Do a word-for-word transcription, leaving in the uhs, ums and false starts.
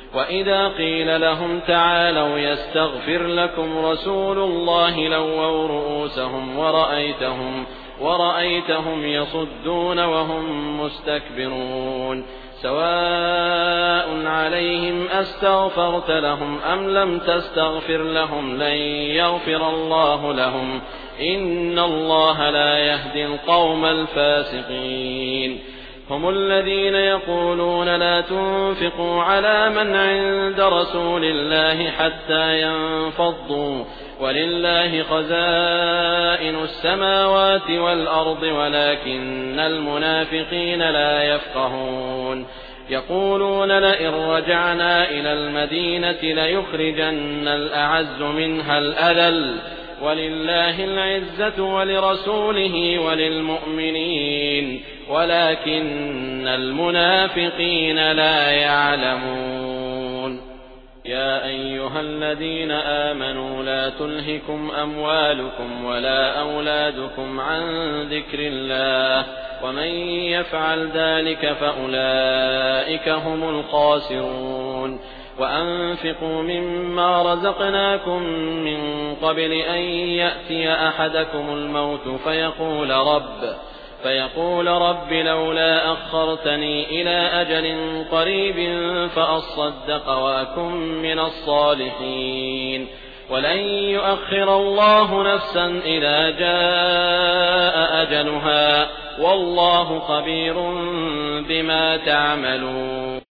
وإذا قيل لهم تعالوا يستغفر لكم رسول الله لووا رؤوسهم ورأيتهم, ورأيتهم يصدون وهم مستكبرون سواء عليهم أستغفرت لهم أم لم تستغفر لهم لن يغفر الله لهم إن الله لا يهدي القوم الفاسقين. هم الذين يقولون لا تنفقوا على من عند رسول الله حتى ينفضوا ولله خزائن السماوات والأرض ولكن المنافقين لا يفقهون. يقولون لئن رجعنا إلى المدينة ليخرجن الأعز منها الأذل ولله العزة ولرسوله وللمؤمنين ولكن المنافقين لا يعلمون. يا أيها الذين آمنوا لا تلهكم أموالكم ولا أولادكم عن ذكر الله ومن يفعل ذلك فأولئك هم الخاسرون. وأنفقوا مما رزقناكم من قبل أن يأتي أحدكم الموت فيقول رب فيقول رب لولا أخرتني إلى أجل قريب فأصدق وأكن من الصالحين ولن يؤخر الله نفسا إذا جاء أجلها والله خبير بما تعملون.